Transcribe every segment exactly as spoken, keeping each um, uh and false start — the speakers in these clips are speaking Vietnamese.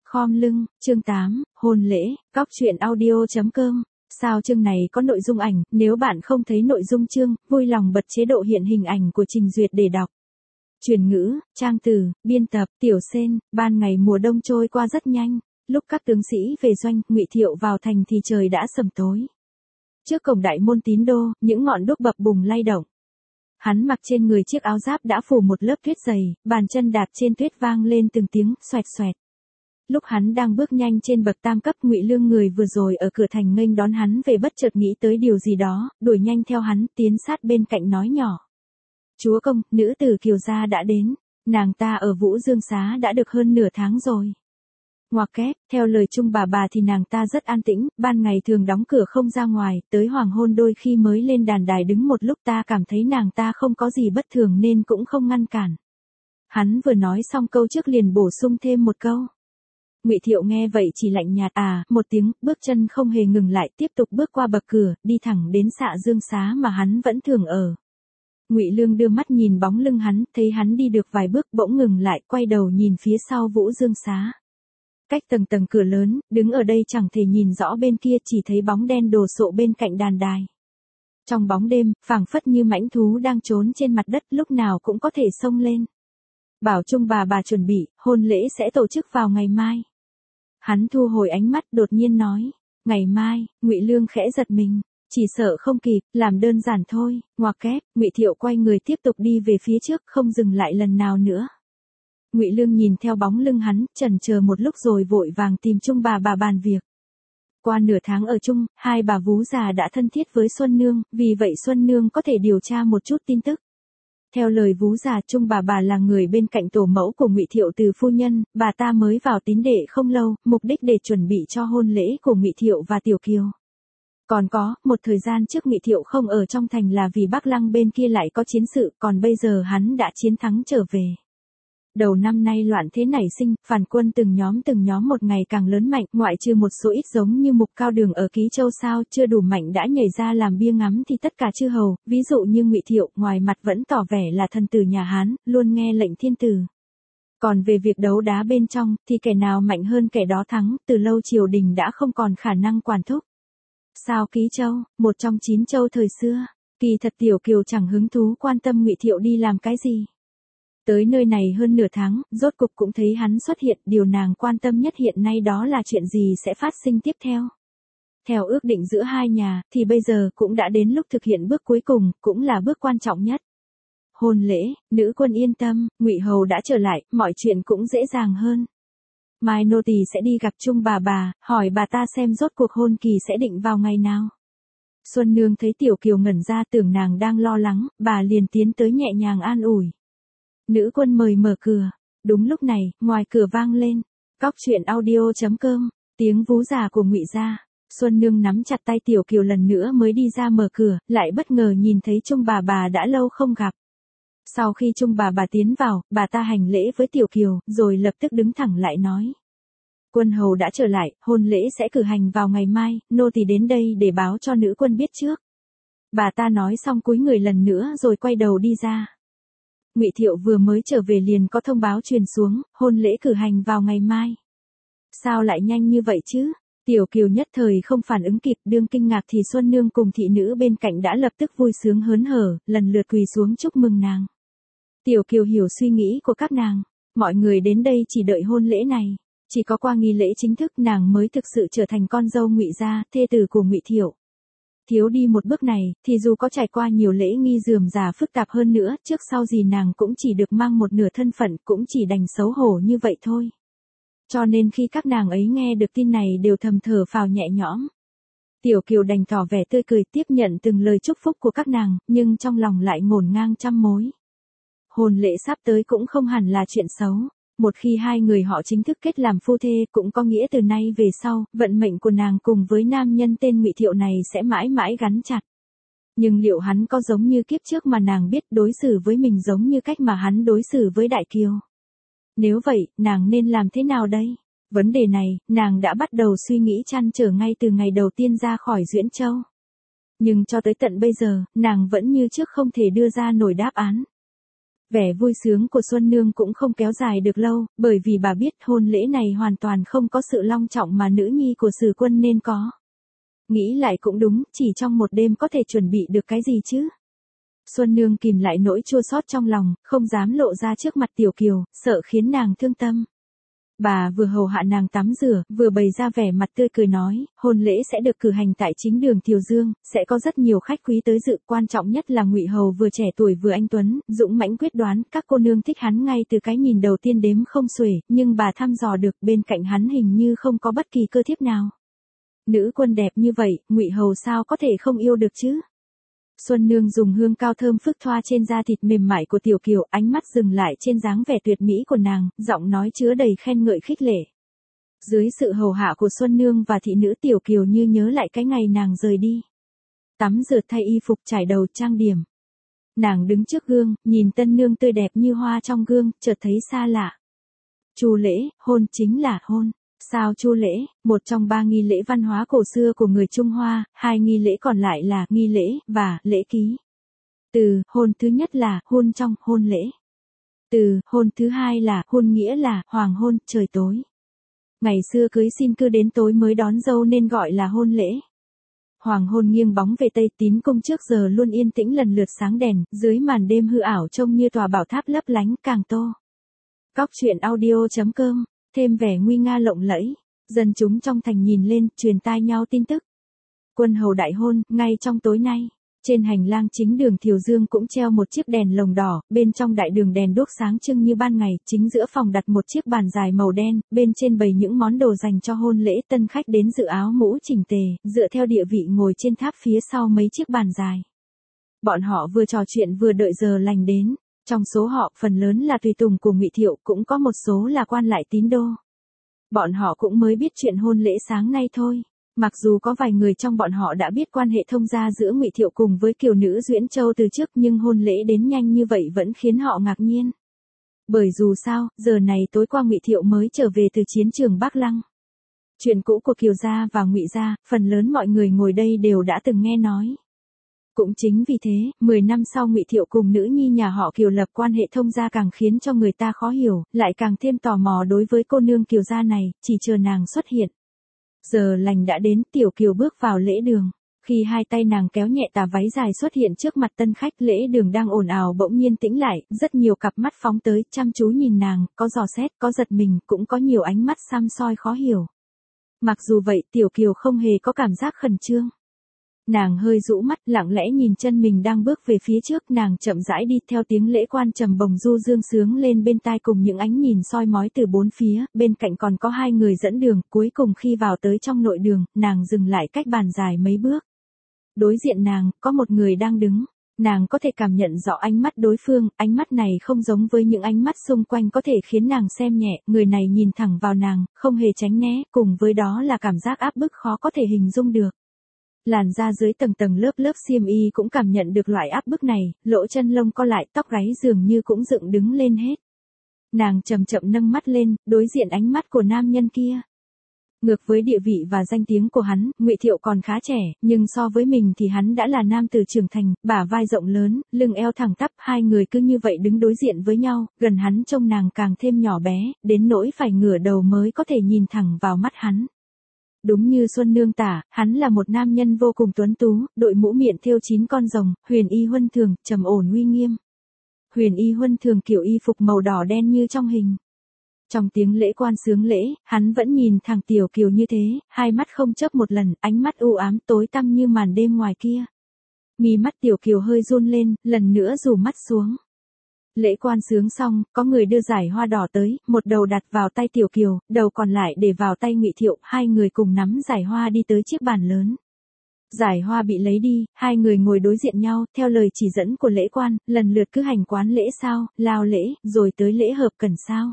Khom lưng, chương tám, hôn lễ, cóc truyện audio chấm com. Sao chương này có nội dung ảnh, nếu bạn không thấy nội dung chương, vui lòng bật chế độ hiện hình ảnh của trình duyệt để đọc. Truyền ngữ, trang từ, biên tập, Tiểu Sên. Ban ngày mùa đông trôi qua rất nhanh, lúc các tướng sĩ về doanh, Ngụy Thiệu vào thành thì trời đã sầm tối. Trước cổng đại môn Tín Đô, những ngọn đuốc bập bùng lay động. Hắn mặc trên người chiếc áo giáp đã phủ một lớp tuyết dày, bàn chân đạp trên tuyết vang lên từng tiếng xoẹt xoẹt. Lúc hắn đang bước nhanh trên bậc tam cấp, Ngụy Lương người vừa rồi ở cửa thành nghênh đón hắn về bất chợt nghĩ tới điều gì đó, đuổi nhanh theo hắn, tiến sát bên cạnh nói nhỏ: "Chúa công, nữ tử Kiều gia đã đến, nàng ta ở Vũ Dương Xá đã được hơn nửa tháng rồi." Ngoặc kép, theo lời chung bà bà thì nàng ta rất an tĩnh, ban ngày thường đóng cửa không ra ngoài, tới hoàng hôn đôi khi mới lên đàn đài đứng một lúc, ta cảm thấy nàng ta không có gì bất thường nên cũng không ngăn cản. Hắn vừa nói xong câu trước liền bổ sung thêm một câu. Ngụy Thiệu nghe vậy chỉ lạnh nhạt à một tiếng, bước chân không hề ngừng lại, tiếp tục bước qua bậc cửa, đi thẳng đến Xạ Dương Xá mà hắn vẫn thường ở. Ngụy Lương đưa mắt nhìn bóng lưng hắn, thấy hắn đi được vài bước bỗng ngừng lại, quay đầu nhìn phía sau Vũ Dương Xá. Cách tầng tầng cửa lớn, đứng ở đây chẳng thể nhìn rõ bên kia, chỉ thấy bóng đen đồ sộ bên cạnh đàn đài. Trong bóng đêm, phảng phất như mãnh thú đang trốn trên mặt đất, lúc nào cũng có thể xông lên. Bảo chung bà bà chuẩn bị, hôn lễ sẽ tổ chức vào ngày mai. Hắn thu hồi ánh mắt, đột nhiên nói: "Ngày mai." Ngụy Lương khẽ giật mình, chỉ sợ không kịp, làm đơn giản thôi. Ngoặc kép, Ngụy Thiệu quay người tiếp tục đi về phía trước, không dừng lại lần nào nữa. Ngụy Lương nhìn theo bóng lưng hắn, chần chờ một lúc rồi vội vàng tìm chung bà bà bàn việc. Qua nửa tháng ở chung, hai bà vú già đã thân thiết với Xuân Nương, vì vậy Xuân Nương có thể điều tra một chút tin tức. Theo lời vú già, chung bà bà là người bên cạnh tổ mẫu của Ngụy Thiệu từ phu nhân, bà ta mới vào tín đệ không lâu, mục đích để chuẩn bị cho hôn lễ của Ngụy Thiệu và Tiểu Kiều. Còn có, một thời gian trước Ngụy Thiệu không ở trong thành là vì Bắc Lăng bên kia lại có chiến sự, còn bây giờ hắn đã chiến thắng trở về. Đầu năm nay loạn thế nảy sinh, phản quân từng nhóm từng nhóm một ngày càng lớn mạnh, ngoại trừ một số ít giống như Mục Cao Đường ở Ký Châu sao chưa đủ mạnh đã nhảy ra làm bia ngắm thì tất cả chư hầu, ví dụ như Ngụy Thiệu, ngoài mặt vẫn tỏ vẻ là thần tử nhà Hán, luôn nghe lệnh thiên tử. Còn về việc đấu đá bên trong, thì kẻ nào mạnh hơn kẻ đó thắng, từ lâu triều đình đã không còn khả năng quản thúc. Sao Ký Châu, một trong chín châu thời xưa, kỳ thật Tiểu Kiều chẳng hứng thú quan tâm Ngụy Thiệu đi làm cái gì. Tới nơi này hơn nửa tháng, rốt cục cũng thấy hắn xuất hiện, điều nàng quan tâm nhất hiện nay đó là chuyện gì sẽ phát sinh tiếp theo. Theo ước định giữa hai nhà, thì bây giờ cũng đã đến lúc thực hiện bước cuối cùng, cũng là bước quan trọng nhất. Hôn lễ, nữ quân yên tâm, Ngụy hầu đã trở lại, mọi chuyện cũng dễ dàng hơn. Mai nô tỳ sẽ đi gặp chung bà bà, hỏi bà ta xem rốt cuộc hôn kỳ sẽ định vào ngày nào. Xuân Nương thấy Tiểu Kiều ngẩn ra, tưởng nàng đang lo lắng, bà liền tiến tới nhẹ nhàng an ủi. Nữ quân mời mở cửa. Đúng lúc này, ngoài cửa vang lên. Cóc truyện audio chấm com, tiếng vú già của Ngụy gia. Xuân Nương nắm chặt tay Tiểu Kiều lần nữa mới đi ra mở cửa, lại bất ngờ nhìn thấy chung bà bà đã lâu không gặp. Sau khi chung bà bà tiến vào, bà ta hành lễ với Tiểu Kiều, rồi lập tức đứng thẳng lại nói: "Quân hầu đã trở lại, hôn lễ sẽ cử hành vào ngày mai, nô tỳ đến đây để báo cho nữ quân biết trước." Bà ta nói xong cúi người lần nữa rồi quay đầu đi ra. Ngụy Thiệu vừa mới trở về liền có thông báo truyền xuống, hôn lễ cử hành vào ngày mai. Sao lại nhanh như vậy chứ? Tiểu Kiều nhất thời không phản ứng kịp, đương kinh ngạc thì Xuân Nương cùng thị nữ bên cạnh đã lập tức vui sướng hớn hở, lần lượt quỳ xuống chúc mừng nàng. Tiểu Kiều hiểu suy nghĩ của các nàng, mọi người đến đây chỉ đợi hôn lễ này, chỉ có qua nghi lễ chính thức nàng mới thực sự trở thành con dâu Ngụy gia, thê tử của Ngụy Thiệu. Thiếu đi một bước này, thì dù có trải qua nhiều lễ nghi rườm rà phức tạp hơn nữa, trước sau gì nàng cũng chỉ được mang một nửa thân phận, cũng chỉ đành xấu hổ như vậy thôi. Cho nên khi các nàng ấy nghe được tin này đều thầm thở phào nhẹ nhõm. Tiểu Kiều đành tỏ vẻ tươi cười tiếp nhận từng lời chúc phúc của các nàng, nhưng trong lòng lại ngổn ngang trăm mối. Hôn lễ sắp tới cũng không hẳn là chuyện xấu. Một khi hai người họ chính thức kết làm phu thê cũng có nghĩa từ nay về sau, vận mệnh của nàng cùng với nam nhân tên Ngụy Thiệu này sẽ mãi mãi gắn chặt. Nhưng liệu hắn có giống như kiếp trước mà nàng biết đối xử với mình giống như cách mà hắn đối xử với Đại Kiều? Nếu vậy, nàng nên làm thế nào đây? Vấn đề này, nàng đã bắt đầu suy nghĩ trăn trở ngay từ ngày đầu tiên ra khỏi Duyễn Châu. Nhưng cho tới tận bây giờ, nàng vẫn như trước không thể đưa ra nổi đáp án. Vẻ vui sướng của Xuân Nương cũng không kéo dài được lâu, bởi vì bà biết hôn lễ này hoàn toàn không có sự long trọng mà nữ nhi của Sử Quân nên có. Nghĩ lại cũng đúng, chỉ trong một đêm có thể chuẩn bị được cái gì chứ? Xuân Nương kìm lại nỗi chua xót trong lòng, không dám lộ ra trước mặt Tiểu Kiều, sợ khiến nàng thương tâm. Bà vừa hầu hạ nàng tắm rửa, vừa bày ra vẻ mặt tươi cười nói, hôn lễ sẽ được cử hành tại chính đường Thiều Dương, sẽ có rất nhiều khách quý tới dự, quan trọng nhất là Ngụy Hầu vừa trẻ tuổi vừa anh tuấn, dũng mãnh quyết đoán, các cô nương thích hắn ngay từ cái nhìn đầu tiên đếm không xuể, nhưng bà thăm dò được bên cạnh hắn hình như không có bất kỳ cơ thiếp nào. Nữ quân đẹp như vậy, Ngụy Hầu sao có thể không yêu được chứ? Xuân Nương dùng hương cao thơm phức thoa trên da thịt mềm mại của Tiểu Kiều, ánh mắt dừng lại trên dáng vẻ tuyệt mỹ của nàng, giọng nói chứa đầy khen ngợi khích lệ. Dưới sự hầu hạ của Xuân Nương và thị nữ, Tiểu Kiều như nhớ lại cái ngày nàng rời đi. Tắm rửa thay y phục, trải đầu trang điểm. Nàng đứng trước gương, nhìn tân nương tươi đẹp như hoa trong gương, chợt thấy xa lạ. Chu lễ, hôn chính là hôn. Sao chu lễ, một trong ba nghi lễ văn hóa cổ xưa của người Trung Hoa, hai nghi lễ còn lại là nghi lễ và lễ ký. Từ hôn thứ nhất là hôn trong hôn lễ. Từ hôn thứ hai là hôn nghĩa là hoàng hôn, trời tối. Ngày xưa cưới xin cứ đến tối mới đón dâu nên gọi là hôn lễ. Hoàng hôn nghiêng bóng về tây, tín cung trước giờ luôn yên tĩnh lần lượt sáng đèn, dưới màn đêm hư ảo trông như tòa bảo tháp lấp lánh càng tô. Cóc truyện audio chấm com, thêm vẻ nguy nga lộng lẫy, dân chúng trong thành nhìn lên, truyền tai nhau tin tức. Quân hầu đại hôn, ngay trong tối nay. Trên hành lang chính đường Thiều Dương cũng treo một chiếc đèn lồng đỏ, bên trong đại đường đèn đuốc sáng trưng như ban ngày, chính giữa phòng đặt một chiếc bàn dài màu đen, bên trên bày những món đồ dành cho hôn lễ, tân khách đến dự áo mũ chỉnh tề, dựa theo địa vị ngồi trên tháp phía sau mấy chiếc bàn dài. Bọn họ vừa trò chuyện vừa đợi giờ lành đến, trong số họ phần lớn là tùy tùng của Ngụy Thiệu, cũng có một số là quan lại tín đô. Bọn họ cũng mới biết chuyện hôn lễ sáng nay thôi. Mặc dù có vài người trong bọn họ đã biết quan hệ thông gia giữa Ngụy Thiệu cùng với kiều nữ Duyễn Châu từ trước, nhưng hôn lễ đến nhanh như vậy vẫn khiến họ ngạc nhiên. Bởi dù sao, giờ này tối qua Ngụy Thiệu mới trở về từ chiến trường Bắc Lăng. Chuyện cũ của Kiều gia và Ngụy gia, phần lớn mọi người ngồi đây đều đã từng nghe nói. Cũng chính vì thế, mười năm sau Ngụy Thiệu cùng nữ nhi nhà họ Kiều lập quan hệ thông gia càng khiến cho người ta khó hiểu, lại càng thêm tò mò đối với cô nương Kiều gia này, chỉ chờ nàng xuất hiện. Giờ lành đã đến, Tiểu Kiều bước vào lễ đường. Khi hai tay nàng kéo nhẹ tà váy dài xuất hiện trước mặt tân khách, lễ đường đang ồn ào bỗng nhiên tĩnh lại, rất nhiều cặp mắt phóng tới, chăm chú nhìn nàng, có dò xét, có giật mình, cũng có nhiều ánh mắt săm soi khó hiểu. Mặc dù vậy, Tiểu Kiều không hề có cảm giác khẩn trương. Nàng hơi rũ mắt, lặng lẽ nhìn chân mình đang bước về phía trước, nàng chậm rãi đi theo tiếng lễ quan trầm bồng du dương sướng lên bên tai cùng những ánh nhìn soi mói từ bốn phía, bên cạnh còn có hai người dẫn đường, cuối cùng khi vào tới trong nội đường, nàng dừng lại cách bàn dài mấy bước. Đối diện nàng, có một người đang đứng. Nàng có thể cảm nhận rõ ánh mắt đối phương, ánh mắt này không giống với những ánh mắt xung quanh có thể khiến nàng xem nhẹ, người này nhìn thẳng vào nàng, không hề tránh né, cùng với đó là cảm giác áp bức khó có thể hình dung được. Làn da dưới tầng tầng lớp lớp xiêm y cũng cảm nhận được loại áp bức này, lỗ chân lông co lại, tóc gáy dường như cũng dựng đứng lên hết. Nàng chậm chậm nâng mắt lên, đối diện ánh mắt của nam nhân kia. Ngược với địa vị và danh tiếng của hắn, Ngụy Thiệu còn khá trẻ, nhưng so với mình thì hắn đã là nam tử trưởng thành, bả vai rộng lớn, lưng eo thẳng tắp, hai người cứ như vậy đứng đối diện với nhau, gần hắn trông nàng càng thêm nhỏ bé, đến nỗi phải ngửa đầu mới có thể nhìn thẳng vào mắt hắn. Đúng như Xuân Nương tả, hắn là một nam nhân vô cùng tuấn tú, đội mũ miệng thêu chín con rồng, huyền y huân thường, trầm ổn uy nghiêm. Huyền y huân thường kiểu y phục màu đỏ đen như trong hình. Trong tiếng lễ quan sướng lễ, hắn vẫn nhìn thẳng Tiểu Kiều như thế, hai mắt không chớp một lần, ánh mắt u ám tối tăm như màn đêm ngoài kia. Mí mắt Tiểu Kiều hơi run lên, lần nữa rủ mắt xuống. Lễ quan sướng xong, có người đưa giải hoa đỏ tới, một đầu đặt vào tay Tiểu Kiều, đầu còn lại để vào tay Ngụy Thiệu, hai người cùng nắm giải hoa đi tới chiếc bàn lớn. Giải hoa bị lấy đi, hai người ngồi đối diện nhau, theo lời chỉ dẫn của lễ quan, lần lượt cứ hành quán lễ sao, lao lễ, rồi tới lễ hợp cẩn sao.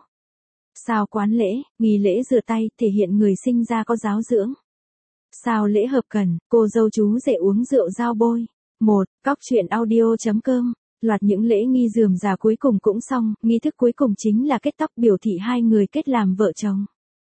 Sao quán lễ, nghi lễ rửa tay, thể hiện người sinh ra có giáo dưỡng. Sao lễ hợp cẩn, cô dâu chú rể uống rượu giao bôi. một. Cóc truyện audio chấm com. Loạt những lễ nghi rườm rà cuối cùng cũng xong, nghi thức cuối cùng chính là kết tóc, biểu thị hai người kết làm vợ chồng.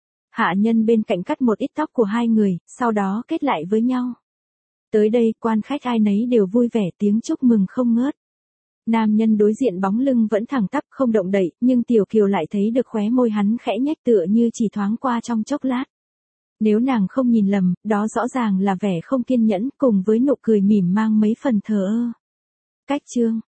Hạ nhân bên cạnh cắt một ít tóc của hai người, sau đó kết lại với nhau. Tới đây, quan khách ai nấy đều vui vẻ, tiếng chúc mừng không ngớt. Nam nhân đối diện bóng lưng vẫn thẳng tắp không động đậy, nhưng Tiểu Kiều lại thấy được khóe môi hắn khẽ nhếch tựa như chỉ thoáng qua trong chốc lát. Nếu nàng không nhìn lầm, đó rõ ràng là vẻ không kiên nhẫn cùng với nụ cười mỉm mang mấy phần thờ ơ. Cách chương